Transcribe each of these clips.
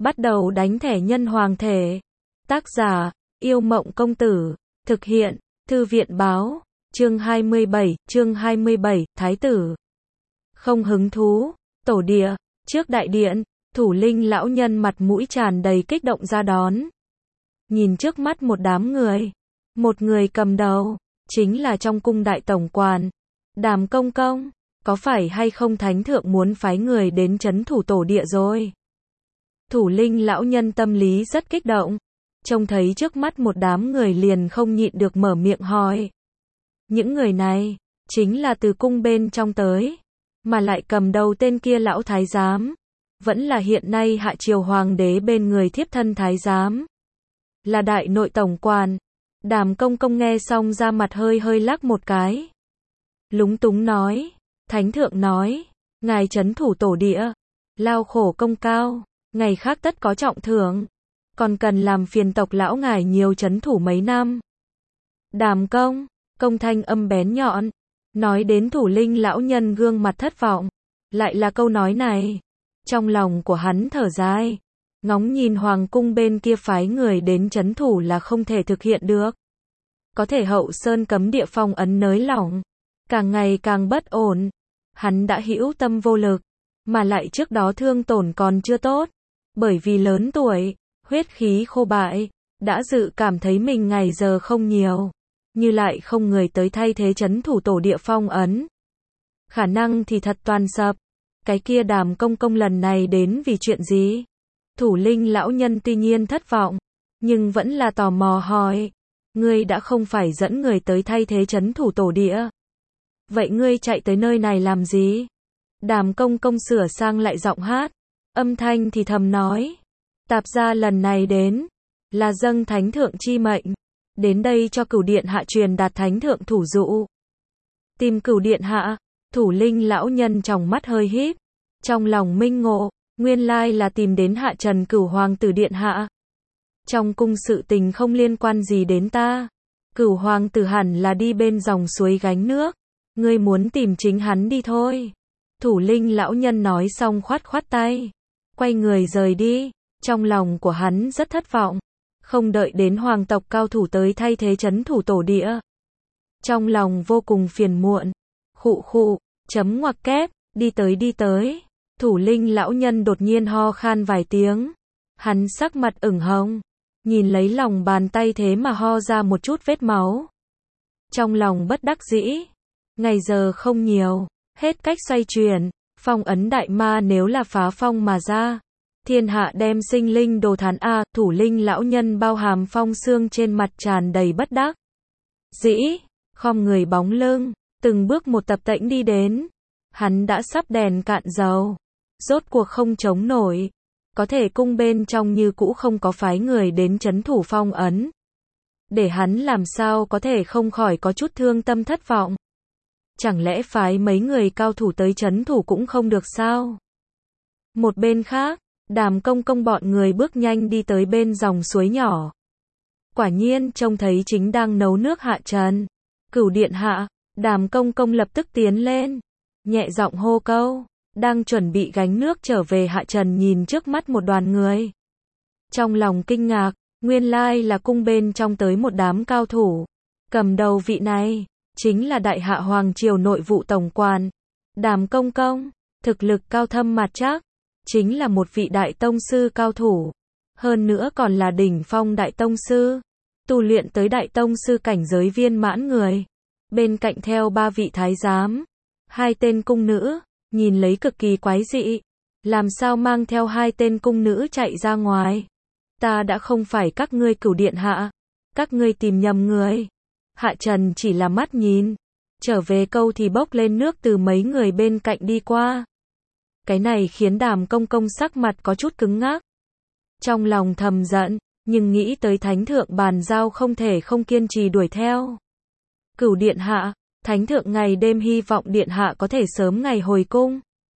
Bắt đầu đánh thẻ nhân hoàng thể. Tác giả, Yêu Mộng Công Tử. Thực hiện, Thư viện Báo. Chương 27, Thái tử. Không hứng thú. Tổ địa. Trước đại điện, Thủ Linh lão nhân mặt mũi tràn đầy kích động ra đón. Nhìn trước mắt một đám người. Một người cầm đầu, chính là trong cung đại tổng quản. Đàm công công, có phải hay không thánh thượng muốn phái người đến trấn thủ tổ địa rồi? Thủ Linh lão nhân tâm lý rất kích động. Trông thấy trước mắt một đám người liền không nhịn được mở miệng hỏi. Những người này, chính là từ cung bên trong tới. Mà lại cầm đầu tên kia lão thái giám. Vẫn là hiện nay hạ triều hoàng đế bên người thiếp thân thái giám. Là đại nội tổng quản. Đàm công công nghe xong ra mặt hơi hơi lắc một cái. Lúng túng nói. Thánh thượng nói. Ngài trấn thủ tổ địa. Lao khổ công cao. Ngày khác tất có trọng thưởng. Còn cần làm phiền tộc lão ngài nhiều trấn thủ mấy năm. Đàm công. Công thanh âm bén nhọn. Nói đến Thủ Linh lão nhân gương mặt thất vọng. Lại là câu nói này. Trong lòng của hắn thở dài. Ngóng nhìn hoàng cung bên kia phái người đến trấn thủ là không thể thực hiện được. Có thể Hậu Sơn cấm địa phong ấn nới lỏng. Càng ngày càng bất ổn. Hắn đã hữu tâm vô lực. Mà lại trước đó thương tổn còn chưa tốt. Bởi vì lớn tuổi, huyết khí khô bại, đã dự cảm thấy mình ngày giờ không nhiều. Như lại không người tới thay thế trấn thủ tổ địa phong ấn. Khả năng thì thật toàn sập. Cái kia Đàm công công lần này đến vì chuyện gì? Thủ Linh lão nhân tuy nhiên thất vọng, nhưng vẫn là tò mò hỏi. Ngươi đã không phải dẫn người tới thay thế trấn thủ tổ địa. Vậy ngươi chạy tới nơi này làm gì? Đàm công công sửa sang lại giọng hát. Âm thanh thì thầm nói. Tạp gia lần này đến. Là dâng thánh thượng chi mệnh. Đến đây cho Cửu điện hạ truyền đạt thánh thượng thủ dụ. Tìm Cửu điện hạ. Thủ Linh lão nhân trong mắt hơi híp. Trong lòng minh ngộ. Nguyên lai là tìm đến hạ trần Cửu hoàng tử điện hạ. Trong cung sự tình không liên quan gì đến ta. Cửu hoàng tử hẳn là đi bên dòng suối gánh nước. Ngươi muốn tìm chính hắn đi thôi. Thủ Linh lão nhân nói xong khoát khoát tay. Quay người rời đi. Trong lòng của hắn rất thất vọng. Không đợi đến hoàng tộc cao thủ tới thay thế trấn thủ tổ địa. Trong lòng vô cùng phiền muộn. Khụ khụ, chấm ngoặc kép, đi tới. Thủ Linh lão nhân đột nhiên ho khan vài tiếng. Hắn sắc mặt ửng hồng. Nhìn lấy lòng bàn tay thế mà ho ra một chút vết máu. Trong lòng bất đắc dĩ. Ngày giờ không nhiều. Hết cách xoay chuyển. Phong ấn đại ma nếu là phá phong mà ra. Thiên hạ đem sinh linh đồ thán a. Thủ Linh lão nhân bao hàm phong xương trên mặt tràn đầy bất đắc dĩ. Khom người bóng lưng. Từng bước một tập tễnh đi đến. Hắn đã sắp đèn cạn dầu. Rốt cuộc không chống nổi. Có thể cung bên trong như cũ không có phái người đến trấn thủ phong ấn. Để hắn làm sao có thể không khỏi có chút thương tâm thất vọng. Chẳng lẽ phái mấy người cao thủ tới trấn thủ cũng không được sao? Một bên khác, Đàm công công bọn người bước nhanh đi tới bên dòng suối nhỏ. Quả nhiên trông thấy chính đang nấu nước hạ trần. Cửu điện hạ. Đàm công công lập tức tiến lên. Nhẹ giọng hô câu. Đang chuẩn bị gánh nước trở về hạ trần nhìn trước mắt một đoàn người. Trong lòng kinh ngạc, nguyên lai là cung bên trong tới một đám cao thủ. Cầm đầu vị này, chính là đại hạ hoàng triều nội vụ tổng quản. Đàm công công, thực lực cao thâm mặt chắc, chính là một vị đại tông sư cao thủ. Hơn nữa còn là đỉnh phong đại tông sư. Tu luyện tới đại tông sư cảnh giới viên mãn người. Bên cạnh theo 3 vị thái giám. 2 tên cung nữ. Nhìn lấy cực kỳ quái dị. Làm sao mang theo 2 tên cung nữ chạy ra ngoài? Ta đã không phải các ngươi Cửu điện hạ. Các ngươi tìm nhầm người. Hạ trần chỉ là mắt nhìn. Trở về câu thì bốc lên nước từ mấy người bên cạnh đi qua. Cái này khiến Đàm công công sắc mặt có chút cứng ngắc. Trong lòng thầm giận. Nhưng nghĩ tới thánh thượng bàn giao không thể không kiên trì đuổi theo. Cửu điện hạ. Thánh thượng ngày đêm hy vọng điện hạ có thể sớm ngày hồi cung.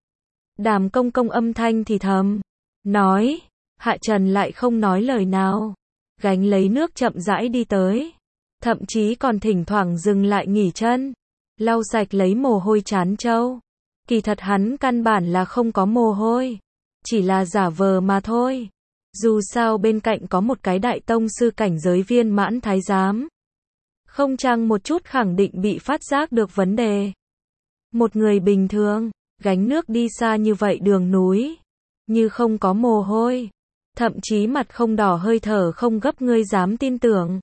Đàm công công âm thanh thì thầm. Nói. Hạ trần lại không nói lời nào. Gánh lấy nước chậm rãi đi tới. Thậm chí còn thỉnh thoảng dừng lại nghỉ chân. Lau sạch lấy mồ hôi trán trâu. Kỳ thật hắn căn bản là không có mồ hôi. Chỉ là giả vờ mà thôi. Dù sao bên cạnh có một cái đại tông sư cảnh giới viên mãn thái giám. Không chăng một chút khẳng định bị phát giác được vấn đề. Một người bình thường, gánh nước đi xa như vậy đường núi, như không có mồ hôi, thậm chí mặt không đỏ hơi thở không gấp ngươi dám tin tưởng.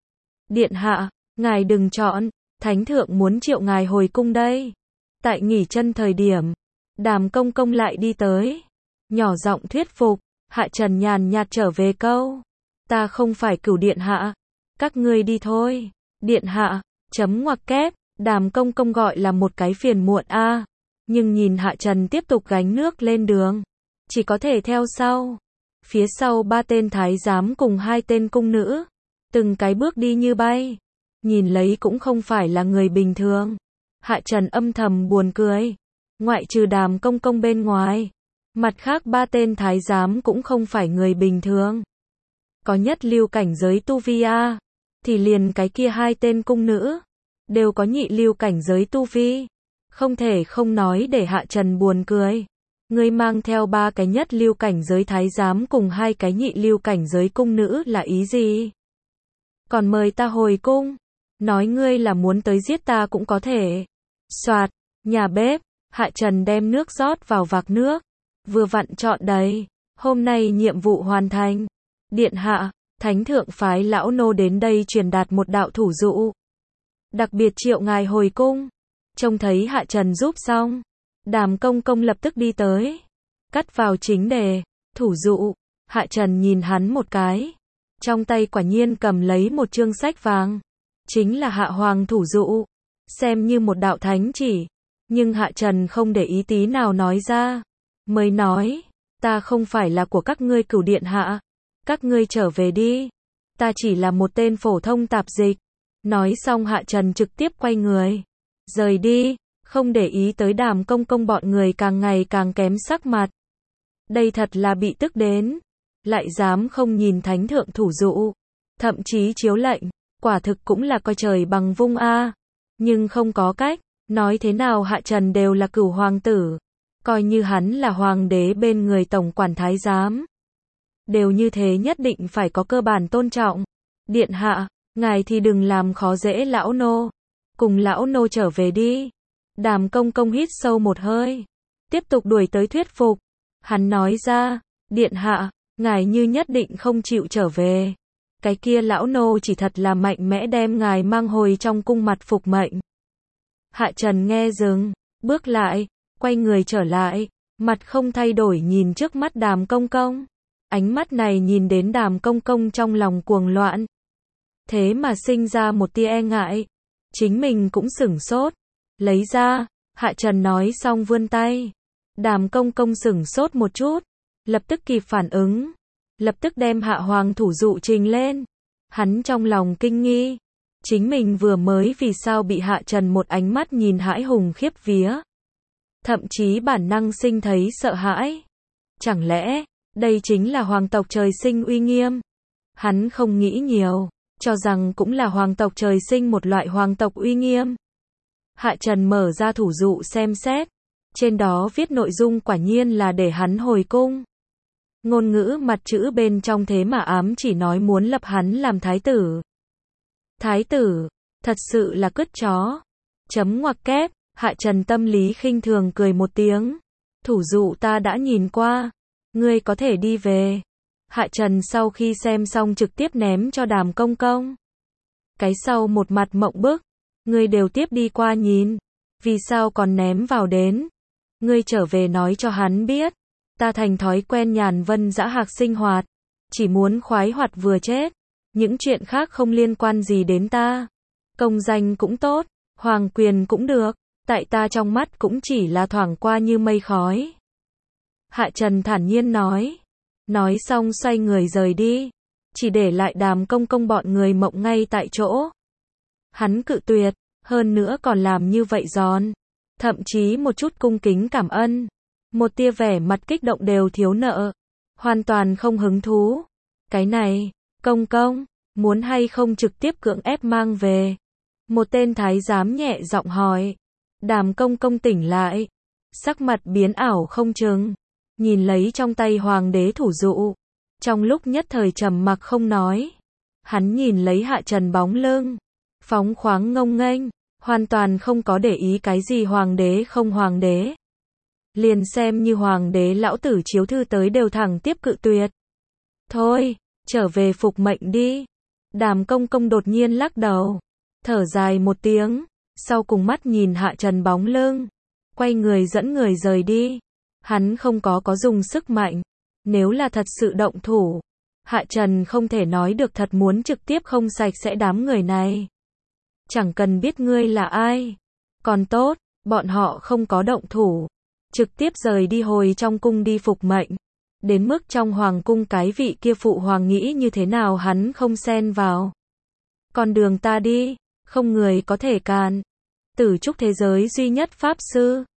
Điện hạ, ngài đừng chọn, thánh thượng muốn triệu ngài hồi cung đây. Tại nghỉ chân thời điểm, Đàm Công Công lại đi tới, nhỏ giọng thuyết phục. Hạ Trần nhàn nhạt trở về câu, ta không phải Cửu điện hạ, các ngươi đi thôi. Điện hạ, chấm ngoặc kép, Đàm Công Công gọi là một cái phiền muộn a, nhưng nhìn Hạ Trần tiếp tục gánh nước lên đường, chỉ có thể theo sau. Phía sau 3 tên thái giám cùng 2 tên cung nữ, từng cái bước đi như bay, nhìn lấy cũng không phải là người bình thường. Hạ Trần âm thầm buồn cười, ngoại trừ Đàm Công Công bên ngoài, mặt khác 3 tên thái giám cũng không phải người bình thường. Có nhất lưu cảnh giới tu vi a, thì liền cái kia 2 tên cung nữ, đều có nhị lưu cảnh giới tu vi. Không thể không nói để Hạ Trần buồn cười. Ngươi mang theo 3 cái nhất lưu cảnh giới thái giám cùng 2 cái nhị lưu cảnh giới cung nữ là ý gì? Còn mời ta hồi cung, nói ngươi là muốn tới giết ta cũng có thể. Soạt, nhà bếp, Hạ Trần đem nước rót vào vạc nước, vừa vặn trọn đầy. Hôm nay nhiệm vụ hoàn thành. Điện hạ, thánh thượng phái lão nô đến đây truyền đạt một đạo thủ dụ, đặc biệt triệu ngài hồi cung. Trông thấy Hạ Trần giúp xong, Đàm Công Công lập tức đi tới, cắt vào chính đề. Thủ dụ. Hạ Trần nhìn hắn một cái, trong tay quả nhiên cầm lấy một chương sách vàng, chính là Hạ Hoàng thủ dụ, xem như một đạo thánh chỉ, nhưng Hạ Trần không để ý tí nào nói ra, mới nói, ta không phải là của các ngươi Cửu điện hạ, các ngươi trở về đi, ta chỉ là một tên phổ thông tạp dịch. Nói xong Hạ Trần trực tiếp quay người, rời đi, không để ý tới Đàm Công Công bọn người càng ngày càng kém sắc mặt. Đây thật là bị tức đến, lại dám không nhìn thánh thượng thủ dụ, thậm chí chiếu lệnh, quả thực cũng là coi trời bằng vung a. Nhưng không có cách, nói thế nào Hạ Trần đều là Cửu hoàng tử, coi như hắn là hoàng đế bên người tổng quản thái giám, đều như thế nhất định phải có cơ bản tôn trọng. Điện hạ, ngài thì đừng làm khó dễ lão nô, cùng lão nô trở về đi. Đàm Công Công hít sâu một hơi, tiếp tục đuổi tới thuyết phục. Hắn nói ra, điện hạ, ngài như nhất định không chịu trở về, cái kia lão nô chỉ thật là mạnh mẽ đem ngài mang hồi trong cung mặt phục mệnh. Hạ Trần nghe dừng, bước lại, quay người trở lại, mặt không thay đổi nhìn trước mắt Đàm Công Công. Ánh mắt này nhìn đến Đàm Công Công trong lòng cuồng loạn, thế mà sinh ra một tia e ngại. Chính mình cũng sửng sốt, lấy ra. Hạ Trần nói xong vươn tay. Đàm Công Công sửng sốt một chút, lập tức kịp phản ứng, lập tức đem Hạ Hoàng thủ dụ trình lên. Hắn trong lòng kinh nghi, chính mình vừa mới vì sao bị Hạ Trần một ánh mắt nhìn hãi hùng khiếp vía, thậm chí bản năng sinh thấy sợ hãi. Chẳng lẽ đây chính là hoàng tộc trời sinh uy nghiêm? Hắn không nghĩ nhiều, cho rằng cũng là hoàng tộc trời sinh một loại hoàng tộc uy nghiêm. Hạ Trần mở ra thủ dụ xem xét, trên đó viết nội dung quả nhiên là để hắn hồi cung. Ngôn ngữ mặt chữ bên trong thế mà ám chỉ nói muốn lập hắn làm thái tử. Thái tử, thật sự là cứt chó. Chấm ngoặc kép, Hạ Trần tâm lý khinh thường cười một tiếng. Thủ dụ ta đã nhìn qua, ngươi có thể đi về. Hạ Trần sau khi xem xong trực tiếp ném cho Đàm Công Công. Cái sau một mặt mộng bức, ngươi đều tiếp đi qua nhìn, vì sao còn ném vào đến? Ngươi trở về nói cho hắn biết, ta thành thói quen nhàn vân dã hạc sinh hoạt, chỉ muốn khoái hoạt vừa chết, những chuyện khác không liên quan gì đến ta. Công danh cũng tốt, hoàng quyền cũng được, tại ta trong mắt cũng chỉ là thoảng qua như mây khói. Hạ Trần thản nhiên nói. Nói xong xoay người rời đi, chỉ để lại Đàm Công Công bọn người mộng ngay tại chỗ. Hắn cự tuyệt, hơn nữa còn làm như vậy giòn, thậm chí một chút cung kính cảm ơn, một tia vẻ mặt kích động đều thiếu nợ, hoàn toàn không hứng thú. Cái này, Công Công, muốn hay không trực tiếp cưỡng ép mang về? Một tên thái giám nhẹ giọng hỏi. Đàm Công Công tỉnh lại, sắc mặt biến ảo không chừng, nhìn lấy trong tay hoàng đế thủ dụ, Trong lúc nhất thời trầm mặc không nói, hắn nhìn lấy Hạ Trần bóng lưng, phóng khoáng ngông nghênh, hoàn toàn không có để ý cái gì hoàng đế không hoàng đế. Liền xem như hoàng đế lão tử chiếu thư tới đều thẳng tiếp cự tuyệt. Thôi, trở về phục mệnh đi. Đàm Công Công đột nhiên lắc đầu, thở dài một tiếng, sau cùng mắt nhìn Hạ Trần bóng lưng, quay người dẫn người rời đi. Hắn không có dùng sức mạnh, nếu là thật sự động thủ, Hạ Trần không thể nói được thật muốn trực tiếp không sạch sẽ đám người này. Chẳng cần biết ngươi là ai. Còn tốt, bọn họ không có động thủ, trực tiếp rời đi hồi trong cung đi phục mệnh. Đến mức trong hoàng cung cái vị kia phụ hoàng nghĩ như thế nào hắn không xen vào. Con đường ta đi, không người có thể cản. Tử trúc thế giới duy nhất pháp sư.